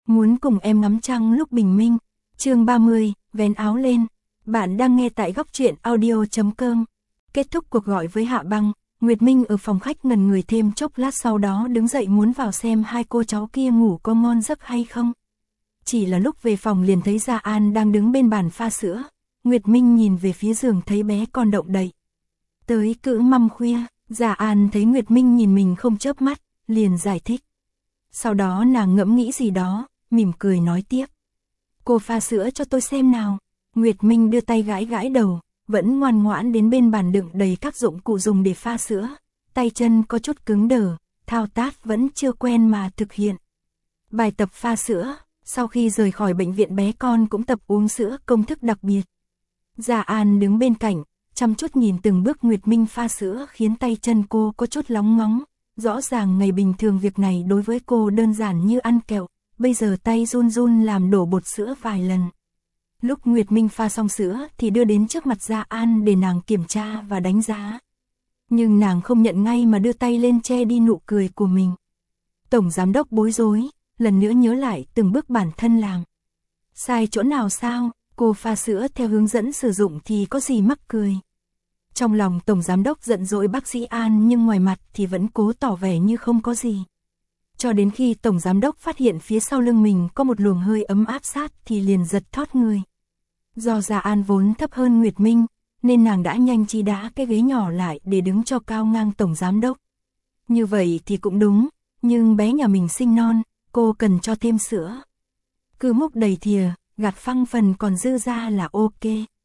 muốn cùng em ngắm trăng lúc bình minh. Chương 30, vén áo lên. Bạn đang nghe tại góc truyện audio.com. Kết thúc cuộc gọi với Hạ Băng, Nguyệt Minh ở phòng khách ngần người thêm chốc lát, sau đó đứng dậy muốn vào xem hai cô cháu kia ngủ có ngon giấc hay không. Chỉ là lúc về phòng liền thấy Gia An đang đứng bên bàn pha sữa. Nguyệt Minh nhìn về phía giường thấy bé con động đậy. Tới cữ măm khuya, Gia An thấy Nguyệt Minh nhìn mình không chớp mắt, liền giải thích. Sau đó nàng ngẫm nghĩ gì đó, mỉm cười nói tiếp. Cô pha sữa cho tôi xem nào. Nguyệt Minh đưa tay gãi gãi đầu, vẫn ngoan ngoãn đến bên bàn đựng đầy các dụng cụ dùng để pha sữa. Tay chân có chút cứng đờ, thao tác vẫn chưa quen mà thực hiện. Bài tập pha sữa, sau khi rời khỏi bệnh viện bé con cũng tập uống sữa, công thức đặc biệt. Gia An đứng bên cạnh, chăm chút nhìn từng bước Nguyệt Minh pha sữa khiến tay chân cô có chút lóng ngóng. Rõ ràng ngày bình thường việc này đối với cô đơn giản như ăn kẹo, bây giờ tay run run làm đổ bột sữa vài lần. Lúc Nguyệt Minh pha xong sữa thì đưa đến trước mặt Gia An để nàng kiểm tra và đánh giá. Nhưng nàng không nhận ngay mà đưa tay lên che đi nụ cười của mình. Tổng giám đốc bối rối, lần nữa nhớ lại từng bước bản thân làm. Sai chỗ nào sao, cô pha sữa theo hướng dẫn sử dụng thì có gì mắc cười. Trong lòng tổng giám đốc giận dỗi bác sĩ An nhưng ngoài mặt thì vẫn cố tỏ vẻ như không có gì. Cho đến khi tổng giám đốc phát hiện phía sau lưng mình có một luồng hơi ấm áp sát thì liền giật thót người. Do Gia An vốn thấp hơn Nguyệt Minh, nên nàng đã nhanh chi đá cái ghế nhỏ lại để đứng cho cao ngang tổng giám đốc. Như vậy thì cũng đúng, nhưng bé nhà mình sinh non, cô cần cho thêm sữa. Cứ múc đầy thìa, gạt phăng phần còn dư ra là ok.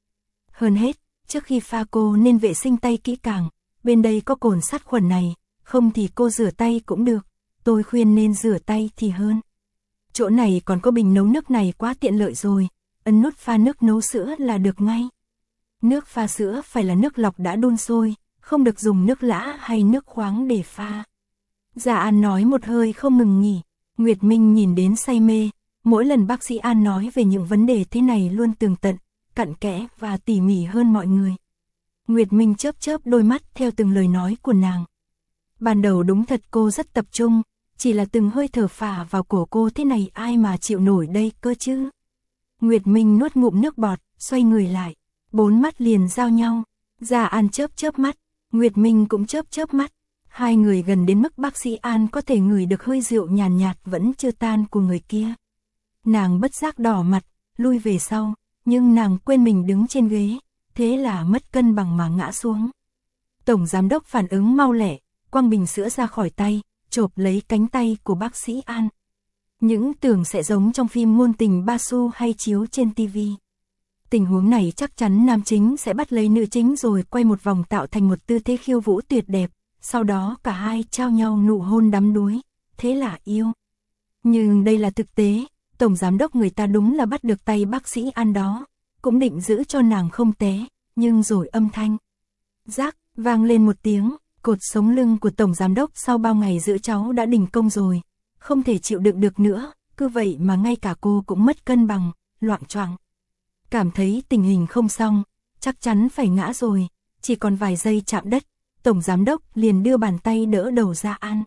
Hơn hết, trước khi pha cô nên vệ sinh tay kỹ càng, bên đây có cồn sát khuẩn này, không thì cô rửa tay cũng được, tôi khuyên nên rửa tay thì hơn. Chỗ này còn có bình nấu nước này quá tiện lợi rồi, ấn nút pha nước nấu sữa là được ngay. Nước pha sữa phải là nước lọc đã đun sôi, không được dùng nước lã hay nước khoáng để pha. Gia An nói một hơi không ngừng nghỉ, Nguyệt Minh nhìn đến say mê, mỗi lần bác sĩ An nói về những vấn đề thế này luôn tường tận, cặn kẽ và tỉ mỉ hơn mọi người. Nguyệt Minh chớp chớp đôi mắt theo từng lời nói của nàng. Ban đầu đúng thật cô rất tập trung, chỉ là từng hơi thở phả vào cổ cô thế này ai mà chịu nổi đây cơ chứ. Nguyệt Minh nuốt ngụm nước bọt, xoay người lại, bốn mắt liền giao nhau. Gia An chớp chớp mắt, Nguyệt Minh cũng chớp chớp mắt. Hai người gần đến mức bác sĩ An có thể ngửi được hơi rượu nhàn nhạt vẫn chưa tan của người kia. Nàng bất giác đỏ mặt, lui về sau, nhưng nàng quên mình đứng trên ghế, thế là mất cân bằng mà ngã xuống. Tổng giám đốc phản ứng mau lẹ, quăng bình sữa ra khỏi tay, chộp lấy cánh tay của bác sĩ An. Những tưởng sẽ giống trong phim ngôn tình ba xu hay chiếu trên TV. Tình huống này chắc chắn nam chính sẽ bắt lấy nữ chính rồi quay một vòng tạo thành một tư thế khiêu vũ tuyệt đẹp, sau đó cả hai trao nhau nụ hôn đắm đuối, thế là yêu. Nhưng đây là thực tế, tổng giám đốc người ta đúng là bắt được tay bác sĩ An đó, cũng định giữ cho nàng không té, nhưng rồi âm thanh rác vang lên một tiếng, cột sống lưng của tổng giám đốc sau bao ngày giữ cháu đã đình công rồi, không thể chịu đựng được nữa, cứ vậy mà ngay cả cô cũng mất cân bằng, loạng choạng. Cảm thấy tình hình không xong, chắc chắn phải ngã rồi, chỉ còn vài giây chạm đất, tổng giám đốc liền đưa bàn tay đỡ đầu Gia An.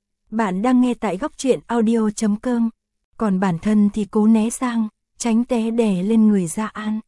Bạn đang nghe tại góc truyện audio.com, còn bản thân thì cố né sang, tránh té đè lên người Gia An.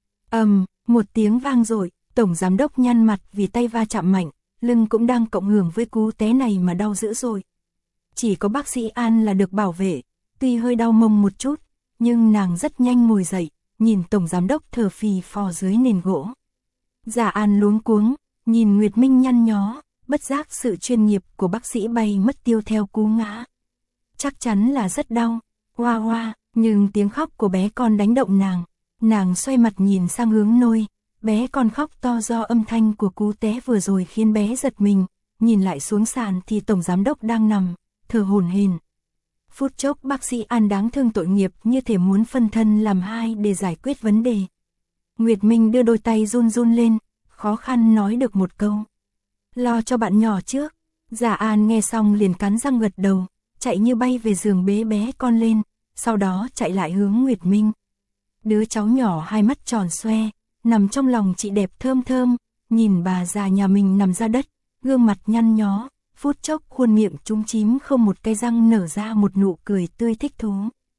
Một tiếng vang dội, tổng giám đốc nhăn mặt vì tay va chạm mạnh, lưng cũng đang cộng hưởng với cú té này mà đau dữ dội. Chỉ có bác sĩ An là được bảo vệ, tuy hơi đau mông một chút, nhưng nàng rất nhanh ngồi dậy, nhìn tổng giám đốc thở phì phò dưới nền gỗ. Gia An luống cuống, nhìn Nguyệt Minh nhăn nhó, bất giác sự chuyên nghiệp của bác sĩ bay mất tiêu theo cú ngã. Chắc chắn là rất đau, hoa hoa, nhưng tiếng khóc của bé con đánh động nàng. Nàng xoay mặt nhìn sang hướng nôi, bé con khóc to do âm thanh của cú té vừa rồi khiến bé giật mình, nhìn lại xuống sàn thì tổng giám đốc đang nằm, thở hổn hển. Phút chốc bác sĩ An đáng thương tội nghiệp như thể muốn phân thân làm hai để giải quyết vấn đề. Nguyệt Minh đưa đôi tay run run lên, khó khăn nói được một câu. Lo cho bạn nhỏ trước. Gia An nghe xong liền cắn răng gật đầu, chạy như bay về giường bế bé con lên, sau đó chạy lại hướng Nguyệt Minh. Đứa cháu nhỏ hai mắt tròn xoe, nằm trong lòng chị đẹp thơm thơm, nhìn bà già nhà mình nằm ra đất, gương mặt nhăn nhó, phút chốc khuôn miệng trúng chím không một cái răng nở ra một nụ cười tươi thích thú.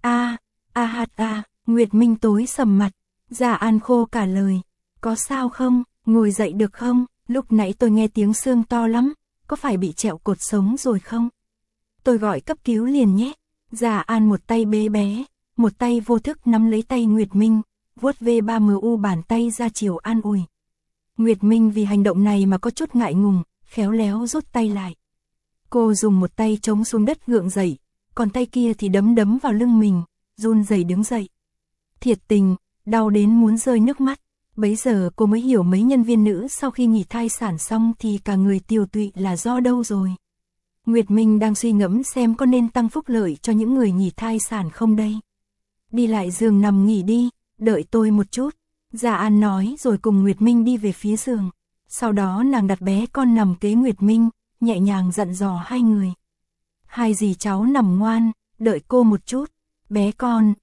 Nguyệt Minh tối sầm mặt. Dạ An khô cả lời. Có sao không, ngồi dậy được không, lúc nãy tôi nghe tiếng xương to lắm, có phải bị trẹo cột sống rồi không? Tôi gọi cấp cứu liền nhé. Dạ An một tay bế bé, một tay vô thức nắm lấy tay Nguyệt Minh, vuốt ve ba mu bàn tay ra chiều an ủi. Nguyệt Minh vì hành động này mà có chút ngại ngùng, khéo léo rút tay lại. Cô dùng một tay chống xuống đất gượng dậy, còn tay kia thì đấm vào lưng mình, run rẩy đứng dậy. Thiệt tình, đau đến muốn rơi nước mắt. Bấy giờ cô mới hiểu mấy nhân viên nữ sau khi nghỉ thai sản xong thì cả người tiều tụy là do đâu rồi. Nguyệt Minh đang suy ngẫm xem có nên tăng phúc lợi cho những người nghỉ thai sản không đây. Đi lại giường nằm nghỉ đi, đợi tôi một chút. Dạ An nói rồi cùng Nguyệt Minh đi về phía giường. Sau đó nàng đặt bé con nằm kế Nguyệt Minh, nhẹ nhàng dặn dò hai người. Hai dì cháu nằm ngoan, đợi cô một chút. Bé con,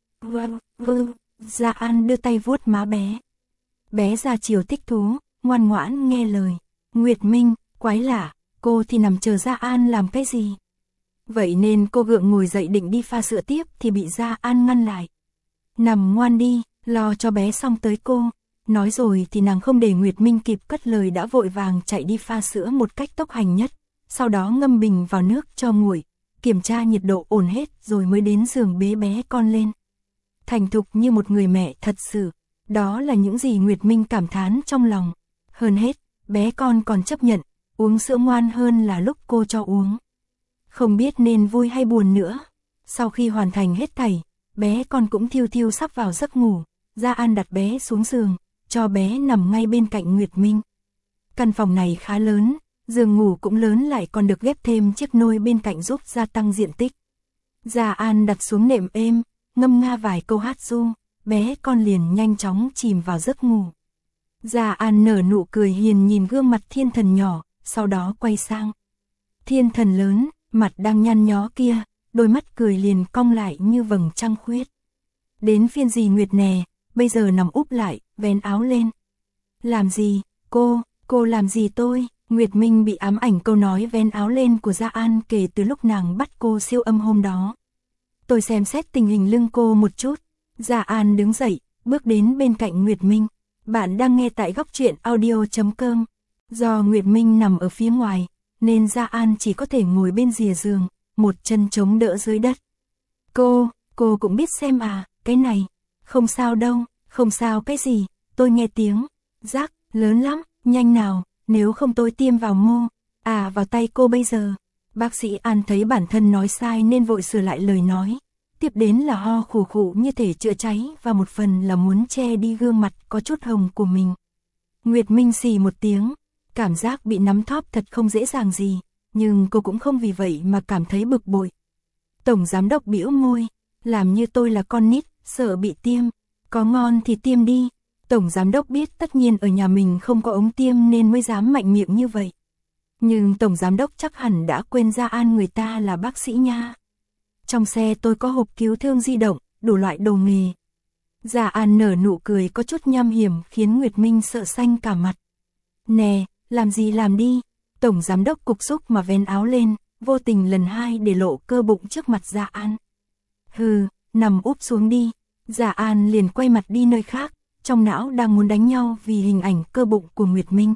Dạ An đưa tay vuốt má bé. Bé ra chiều thích thú, ngoan ngoãn nghe lời. Nguyệt Minh, quái lạ, cô thì nằm chờ Dạ An làm cái gì? Vậy nên cô gượng ngồi dậy định đi pha sữa tiếp thì bị Dạ An ngăn lại. Nằm ngoan đi, lo cho bé xong tới cô. Nói rồi thì nàng không để Nguyệt Minh kịp cất lời đã vội vàng chạy đi pha sữa một cách tốc hành nhất. Sau đó ngâm bình vào nước cho nguội, kiểm tra nhiệt độ ổn hết rồi mới đến giường bế bé con lên. Thành thục như một người mẹ thật sự. Đó là những gì Nguyệt Minh cảm thán trong lòng. Hơn hết, bé con còn chấp nhận, uống sữa ngoan hơn là lúc cô cho uống. Không biết nên vui hay buồn nữa. Sau khi hoàn thành hết thảy, bé con cũng thiêu thiêu sắp vào giấc ngủ. Dạ An đặt bé xuống giường, cho bé nằm ngay bên cạnh Nguyệt Minh. Căn phòng này khá lớn, giường ngủ cũng lớn lại còn được ghép thêm chiếc nôi bên cạnh giúp gia tăng diện tích. Dạ An đặt xuống nệm êm, ngâm nga vài câu hát ru, bé con liền nhanh chóng chìm vào giấc ngủ. Dạ An nở nụ cười hiền nhìn gương mặt thiên thần nhỏ, sau đó quay sang. Thiên thần lớn, mặt đang nhăn nhó kia, đôi mắt cười liền cong lại như vầng trăng khuyết. Đến phiên dì Nguyệt nè, bây giờ nằm úp lại, vén áo lên. Làm gì, cô làm gì tôi? Nguyệt Minh bị ám ảnh câu nói vén áo lên của Dạ An kể từ lúc nàng bắt cô siêu âm hôm đó. Tôi xem xét tình hình lưng cô một chút. Dạ An đứng dậy, bước đến bên cạnh Nguyệt Minh. Bạn đang nghe tại góc truyện audio.com. Do Nguyệt Minh nằm ở phía ngoài, nên Dạ An chỉ có thể ngồi bên rìa giường, một chân chống đỡ dưới đất. Cô cũng biết xem à, cái này. Không sao đâu, không sao cái gì, tôi nghe tiếng. Rác, lớn lắm, nhanh nào, nếu không tôi tiêm vào mô. Vào tay cô bây giờ. Bác sĩ An thấy bản thân nói sai nên vội sửa lại lời nói. Tiếp đến là ho khủ khủ như thể chữa cháy và một phần là muốn che đi gương mặt có chút hồng của mình. Nguyệt Minh xì một tiếng, cảm giác bị nắm thóp thật không dễ dàng gì, nhưng cô cũng không vì vậy mà cảm thấy bực bội. Tổng giám đốc bĩu môi, làm như tôi là con nít, sợ bị tiêm, có ngon thì tiêm đi. Tổng giám đốc biết tất nhiên ở nhà mình không có ống tiêm nên mới dám mạnh miệng như vậy. Nhưng tổng giám đốc chắc hẳn đã quên Dạ An người ta là bác sĩ nha. Trong xe tôi có hộp cứu thương di động, đủ loại đồ nghề. Dạ An nở nụ cười có chút nham hiểm khiến Nguyệt Minh sợ xanh cả mặt. Nè, làm gì làm đi. Tổng giám đốc cục xúc mà vén áo lên, vô tình lần hai để lộ cơ bụng trước mặt Dạ An. Hừ, nằm úp xuống đi. Dạ An liền quay mặt đi nơi khác, trong não đang muốn đánh nhau vì hình ảnh cơ bụng của Nguyệt Minh.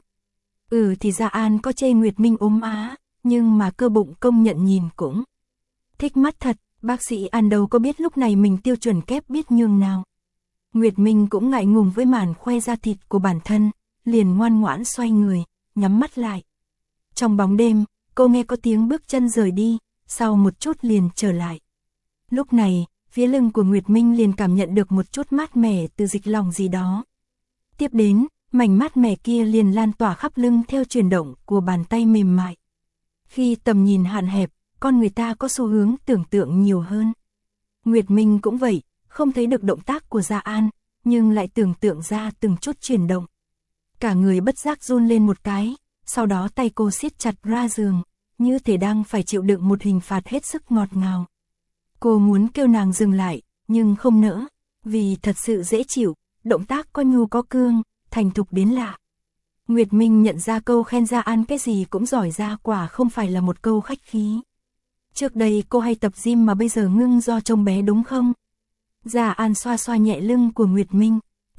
Thì Dạ An có chê Nguyệt Minh ốm á, nhưng mà cơ bụng công nhận nhìn cũng thích mắt thật. Bác sĩ An đâu có biết lúc này mình tiêu chuẩn kép biết nhường nào. Nguyệt Minh cũng ngại ngùng với màn khoe da thịt của bản thân, liền ngoan ngoãn xoay người, nhắm mắt lại. Trong bóng đêm, cô nghe có tiếng bước chân rời đi, sau một chút liền trở lại. Lúc này, phía lưng của Nguyệt Minh liền cảm nhận được một chút mát mẻ từ dịch lòng gì đó. Tiếp đến, mảnh mát mẻ kia liền lan tỏa khắp lưng theo chuyển động của bàn tay mềm mại. Khi tầm nhìn hạn hẹp, con người ta có xu hướng tưởng tượng nhiều hơn. Nguyệt Minh cũng vậy, không thấy được động tác của Dạ An, nhưng lại tưởng tượng ra từng chút chuyển động. Cả người bất giác run lên một cái, sau đó tay cô siết chặt ra giường, như thể đang phải chịu đựng một hình phạt hết sức ngọt ngào. Cô muốn kêu nàng dừng lại, nhưng không nỡ, vì thật sự dễ chịu, động tác có nhu có cương, thành thục đến lạ. Nguyệt Minh nhận ra câu khen Dạ An cái gì cũng giỏi ra quả không phải là một câu khách khí. Trước đây cô hay tập gym mà bây giờ ngưng do trông bé đúng không? Dạ An xoa xoa nhẹ lưng của Nguyệt Minh.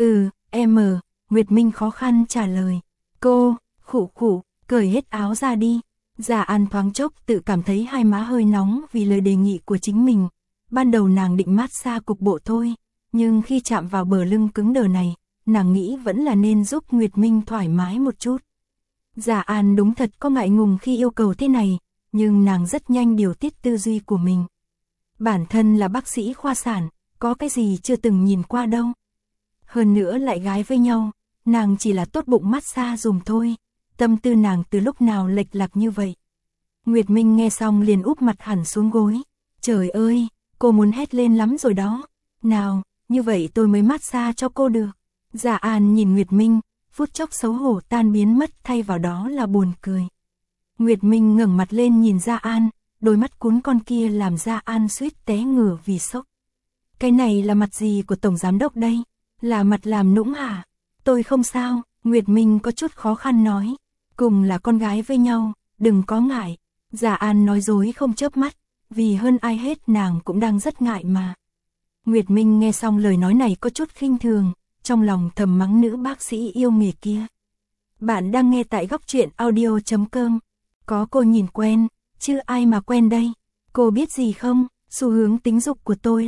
Nguyệt Minh khó khăn trả lời. Cô, khụ, cởi hết áo ra đi. Dạ An thoáng chốc tự cảm thấy hai má hơi nóng vì lời đề nghị của chính mình. Ban đầu nàng định massage cục bộ thôi, nhưng khi chạm vào bờ lưng cứng đờ này, nàng nghĩ vẫn là nên giúp Nguyệt Minh thoải mái một chút. Dạ An đúng thật có ngại ngùng khi yêu cầu thế này, nhưng nàng rất nhanh điều tiết tư duy của mình. Bản thân là bác sĩ khoa sản, có cái gì chưa từng nhìn qua đâu. Hơn nữa lại gái với nhau, nàng chỉ là tốt bụng massage dùm thôi. Tâm tư nàng từ lúc nào lệch lạc như vậy. Nguyệt Minh nghe xong liền úp mặt hẳn xuống gối. Trời ơi, cô muốn hét lên lắm rồi đó. Nào, như vậy tôi mới massage cho cô được. Dạ An nhìn Nguyệt Minh, phút chốc xấu hổ tan biến mất, thay vào đó là buồn cười. Nguyệt Minh ngẩng mặt lên nhìn Dạ An, đôi mắt cuốn con kia làm Dạ An suýt té ngửa vì sốc. Cái này là mặt gì của Tổng Giám Đốc đây? Là mặt làm nũng hả? Tôi không sao, Nguyệt Minh có chút khó khăn nói. Cùng là con gái với nhau, đừng có ngại. Dạ An nói dối không chớp mắt, vì hơn ai hết nàng cũng đang rất ngại mà. Nguyệt Minh nghe xong lời nói này có chút khinh thường, trong lòng thầm mắng nữ bác sĩ yêu nghề kia. Bạn đang nghe tại góc truyện audio.com. Có cô nhìn quen, chứ ai mà quen đây. Cô biết gì không, xu hướng tính dục của tôi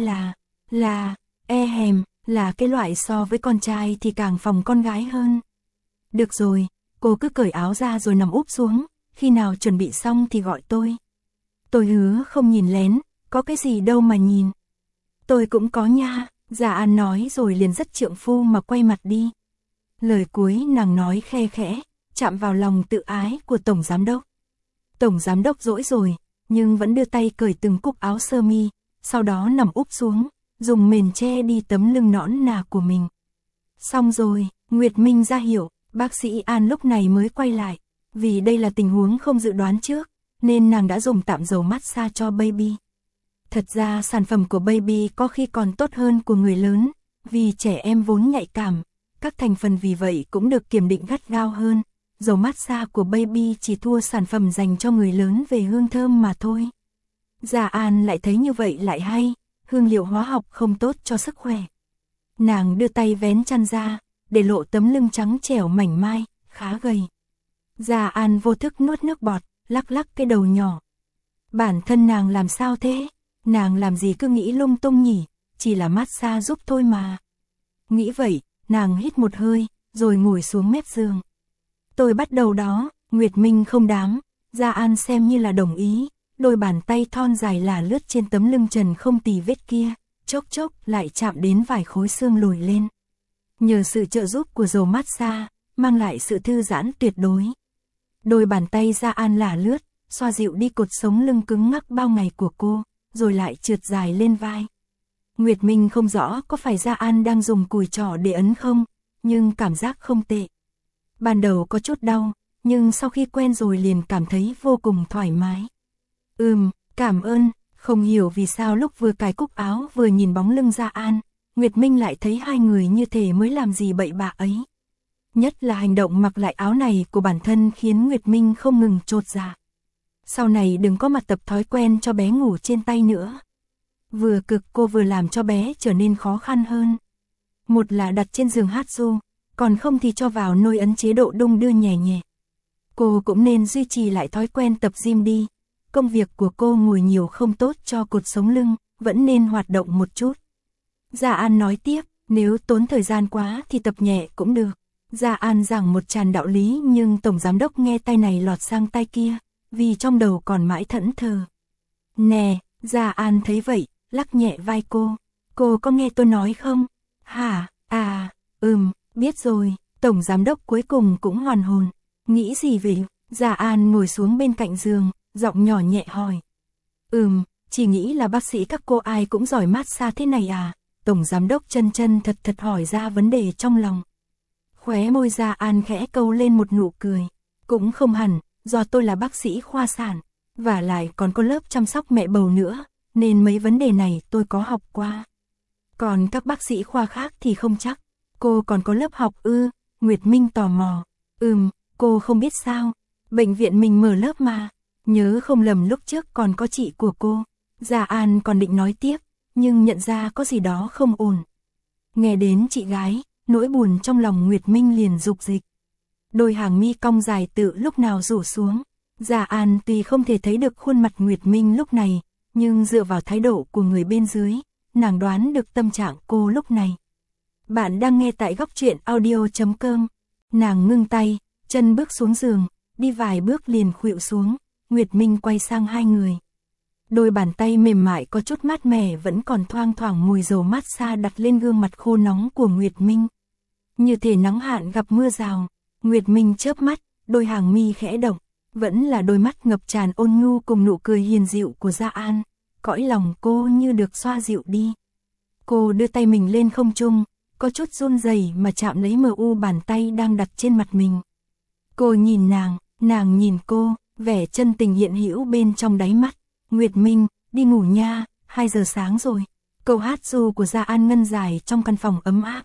là là cái loại so với con trai thì càng phòng con gái hơn. Được rồi, cô cứ cởi áo ra rồi nằm úp xuống, khi nào chuẩn bị xong thì gọi tôi. Tôi hứa không nhìn lén, có cái gì đâu mà nhìn. Tôi cũng có nha, Dạ An nói rồi liền rất trượng phu mà quay mặt đi. Lời cuối nàng nói khe khẽ, chạm vào lòng tự ái của Tổng Giám Đốc. Tổng Giám Đốc dỗi rồi, nhưng vẫn đưa tay cởi từng cúc áo sơ mi, sau đó nằm úp xuống, dùng mền che đi tấm lưng nõn nà của mình. Xong rồi, Nguyệt Minh ra hiệu, bác sĩ An lúc này mới quay lại. Vì đây là tình huống không dự đoán trước, nên nàng đã dùng tạm dầu massage cho baby. Thật ra sản phẩm của baby có khi còn tốt hơn của người lớn, vì trẻ em vốn nhạy cảm, các thành phần vì vậy cũng được kiểm định gắt gao hơn. Dầu massage của baby chỉ thua sản phẩm dành cho người lớn về hương thơm mà thôi. Dạ An lại thấy như vậy lại hay, hương liệu hóa học không tốt cho sức khỏe. Nàng đưa tay vén chăn ra, để lộ tấm lưng trắng trẻo mảnh mai, khá gầy. Dạ An vô thức nuốt nước bọt, lắc lắc cái đầu nhỏ. Bản thân nàng làm sao thế? Nàng làm gì cứ nghĩ lung tung nhỉ, chỉ là massage giúp thôi mà. Nghĩ vậy, nàng hít một hơi, rồi ngồi xuống mép giường. Tôi bắt đầu đó, Nguyệt Minh không đám, Dạ An xem như là đồng ý, đôi bàn tay thon dài là lướt trên tấm lưng trần không tì vết kia, chốc chốc lại chạm đến vài khối xương lồi lên. Nhờ sự trợ giúp của dầu massage, mang lại sự thư giãn tuyệt đối. Đôi bàn tay Dạ An là lướt, xoa dịu đi cột sống lưng cứng ngắc bao ngày của cô, rồi lại trượt dài lên vai. Nguyệt Minh không rõ có phải Dạ An đang dùng cùi trỏ để ấn không, nhưng cảm giác không tệ. Ban đầu có chút đau, nhưng sau khi quen rồi liền cảm thấy vô cùng thoải mái. Cảm ơn, không hiểu vì sao lúc vừa cài cúc áo vừa nhìn bóng lưng Dạ An, Nguyệt Minh lại thấy hai người như thể mới làm gì bậy bạ ấy. Nhất là hành động mặc lại áo này của bản thân khiến Nguyệt Minh không ngừng chột dạ. Sau này đừng có mà tập thói quen cho bé ngủ trên tay nữa. Vừa cực cô vừa làm cho bé trở nên khó khăn hơn. Một là đặt trên giường hát ru, còn không thì cho vào nôi ấn chế độ đung đưa nhẹ nhẹ. Cô cũng nên duy trì lại thói quen tập gym đi. Công việc của cô ngồi nhiều không tốt cho cột sống lưng, vẫn nên hoạt động một chút. Dạ An nói tiếp, nếu tốn thời gian quá thì tập nhẹ cũng được. Dạ An giảng một tràn đạo lý nhưng Tổng Giám Đốc nghe tay này lọt sang tay kia, vì trong đầu còn mãi thẫn thờ. Nè, Dạ An thấy vậy, lắc nhẹ vai cô. Cô có nghe tôi nói không? Hả? Biết rồi. Tổng Giám Đốc cuối cùng cũng hoàn hồn. Nghĩ gì vậy? Dạ An ngồi xuống bên cạnh giường, giọng nhỏ nhẹ hỏi. Chỉ nghĩ là bác sĩ các cô ai cũng giỏi massage thế này à? Tổng Giám Đốc chân thật hỏi ra vấn đề trong lòng. Khóe môi Dạ An khẽ câu lên một nụ cười. Cũng không hẳn, do tôi là bác sĩ khoa sản, và lại còn có lớp chăm sóc mẹ bầu nữa, nên mấy vấn đề này tôi có học qua. Còn các bác sĩ khoa khác thì không chắc. Cô còn có lớp học ư? Nguyệt Minh tò mò. Cô không biết sao, bệnh viện mình mở lớp mà. Nhớ không lầm lúc trước còn có chị của cô. Gia An còn định nói tiếp, nhưng nhận ra có gì đó không ổn. Nghe đến chị gái, nỗi buồn trong lòng Nguyệt Minh liền dục dịch. Đôi hàng mi cong dài tự lúc nào rủ xuống. Gia An tuy không thể thấy được khuôn mặt Nguyệt Minh lúc này, nhưng dựa vào thái độ của người bên dưới, nàng đoán được tâm trạng cô lúc này. Bạn đang nghe tại góc truyện audio.com. Nàng ngưng tay, chân bước xuống giường, đi vài bước liền khuỵu xuống. Nguyệt Minh quay sang hai người. Đôi bàn tay mềm mại có chút mát mẻ vẫn còn thoang thoảng mùi dầu mát xa đặt lên gương mặt khô nóng của Nguyệt Minh. Như thể nắng hạn gặp mưa rào. Nguyệt Minh chớp mắt, đôi hàng mi khẽ động, vẫn là đôi mắt ngập tràn ôn nhu cùng nụ cười hiền dịu của Gia An. Cõi lòng cô như được xoa dịu đi. Cô đưa tay mình lên không trung, có chút run rẩy mà chạm lấy mờ u bàn tay đang đặt trên mặt mình. Cô nhìn nàng nhìn cô, vẻ chân tình hiện hữu bên trong đáy mắt. Nguyệt Minh, đi ngủ nha, 2 giờ sáng rồi. Câu hát ru của Gia An ngân dài trong căn phòng ấm áp.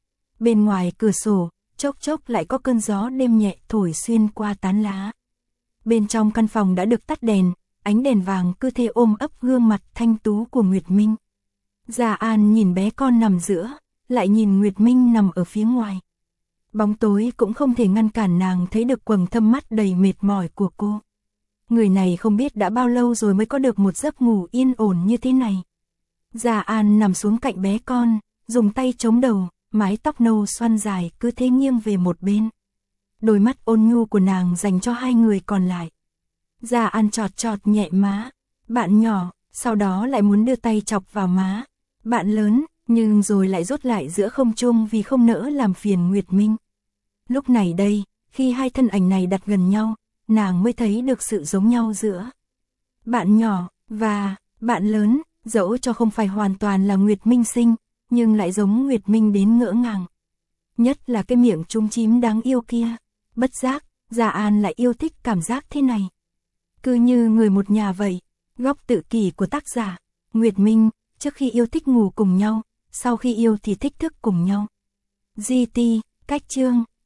Bên ngoài cửa sổ, chốc chốc lại có cơn gió đêm nhẹ thổi xuyên qua tán lá. Bên trong căn phòng đã được tắt đèn, ánh đèn vàng cứ thế ôm ấp gương mặt thanh tú của Nguyệt Minh. Gia An nhìn bé con nằm giữa, lại nhìn Nguyệt Minh nằm ở phía ngoài. Bóng tối cũng không thể ngăn cản nàng thấy được quầng thâm mắt đầy mệt mỏi của cô. Người này không biết đã bao lâu rồi mới có được một giấc ngủ yên ổn như thế này. Gia An nằm xuống cạnh bé con, dùng tay chống đầu, mái tóc nâu xoăn dài cứ thế nghiêng về một bên. Đôi mắt ôn nhu của nàng dành cho hai người còn lại. Gia An chọt chọt nhẹ má, bạn nhỏ, sau đó lại muốn đưa tay chọc vào má. Bạn lớn, nhưng rồi lại rút lại giữa không trung vì không nỡ làm phiền Nguyệt Minh. Lúc này đây, khi hai thân ảnh này đặt gần nhau, nàng mới thấy được sự giống nhau giữa bạn nhỏ và bạn lớn, dẫu cho không phải hoàn toàn là Nguyệt Minh sinh, nhưng lại giống Nguyệt Minh đến ngỡ ngàng. Nhất là cái miệng chúm chím đáng yêu kia. Bất giác, Gia An lại yêu thích cảm giác thế này. Cứ như người một nhà vậy. Góc tự kỷ của tác giả Nguyệt Minh, trước khi yêu thích ngủ cùng nhau, sau khi yêu thì thích thức cùng nhau. GT, cách chương